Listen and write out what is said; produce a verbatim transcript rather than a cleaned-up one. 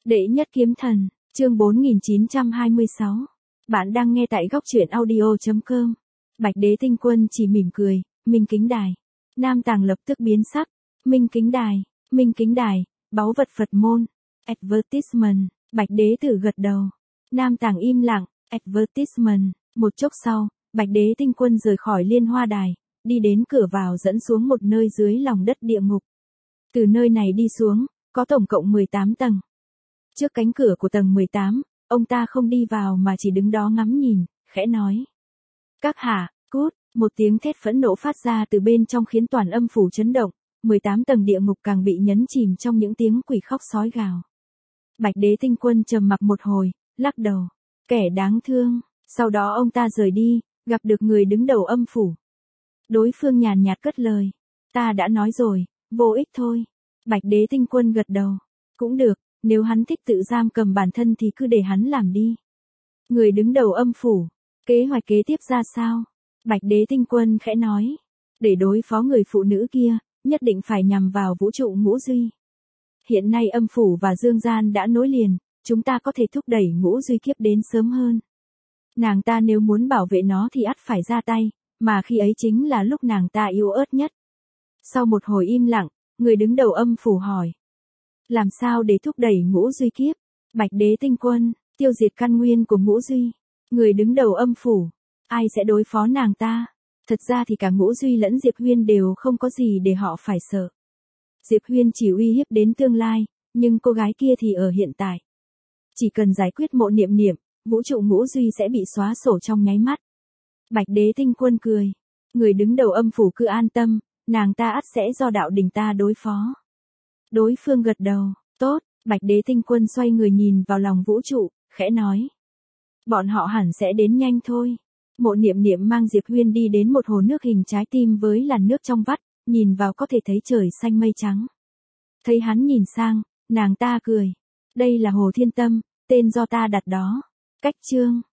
Đệ nhất kiếm thần, chương bốn nghìn chín trăm hai mươi sáu. Bạn đang nghe tại góc truyện audio chấm com. Bạch Đế Tinh Quân chỉ mỉm cười, Minh Kính Đài. Nam Tàng lập tức biến sắc. Minh Kính Đài, Minh Kính Đài, báu vật Phật môn. Advertisement, Bạch Đế Tử gật đầu. Nam Tàng im lặng, advertisement. Một chốc sau, Bạch Đế Tinh Quân rời khỏi Liên Hoa Đài, đi đến cửa vào dẫn xuống một nơi dưới lòng đất địa ngục. Từ nơi này đi xuống, có tổng cộng mười tám tầng. Trước cánh cửa của tầng mười tám, ông ta không đi vào mà chỉ đứng đó ngắm nhìn, khẽ nói. Các hạ, cút, một tiếng thét phẫn nộ phát ra từ bên trong khiến toàn âm phủ chấn động, mười tám tầng địa ngục càng bị nhấn chìm trong những tiếng quỷ khóc sói gào. Bạch Đế Tinh Quân trầm mặc một hồi, lắc đầu, kẻ đáng thương, sau đó ông ta rời đi, gặp được người đứng đầu âm phủ. Đối phương nhàn nhạt cất lời, ta đã nói rồi, vô ích thôi. Bạch Đế Tinh Quân gật đầu, cũng được. Nếu hắn thích tự giam cầm bản thân thì cứ để hắn làm đi. Người đứng đầu âm phủ, kế hoạch kế tiếp ra sao? Bạch Đế Tinh Quân khẽ nói. Để đối phó người phụ nữ kia, nhất định phải nhằm vào vũ trụ ngũ duy. Hiện nay âm phủ và dương gian đã nối liền, chúng ta có thể thúc đẩy ngũ duy kiếp đến sớm hơn. Nàng ta nếu muốn bảo vệ nó thì ắt phải ra tay, mà khi ấy chính là lúc nàng ta yếu ớt nhất. Sau một hồi im lặng, người đứng đầu âm phủ hỏi. Làm sao để thúc đẩy ngũ duy kiếp? Bạch Đế Tinh Quân, tiêu diệt căn nguyên của ngũ duy. Người đứng đầu âm phủ, ai sẽ đối phó nàng ta? Thật ra thì cả ngũ duy lẫn Diệp Huyên đều không có gì để họ phải sợ. Diệp Huyên chỉ uy hiếp đến tương lai, nhưng cô gái kia thì ở hiện tại. Chỉ cần giải quyết Mộ Niệm Niệm, vũ trụ ngũ duy sẽ bị xóa sổ trong nháy mắt. Bạch Đế Tinh Quân cười. Người đứng đầu âm phủ cứ an tâm, nàng ta ắt sẽ do đạo đình ta đối phó. Đối phương gật đầu, tốt, Bạch Đế Tinh Quân xoay người nhìn vào lòng vũ trụ, khẽ nói. Bọn họ hẳn sẽ đến nhanh thôi. Mộ Niệm Niệm mang Diệp Huyên đi đến một hồ nước hình trái tim với làn nước trong vắt, nhìn vào có thể thấy trời xanh mây trắng. Thấy hắn nhìn sang, nàng ta cười. Đây là hồ Thiên Tâm, tên do ta đặt đó. Cách chương.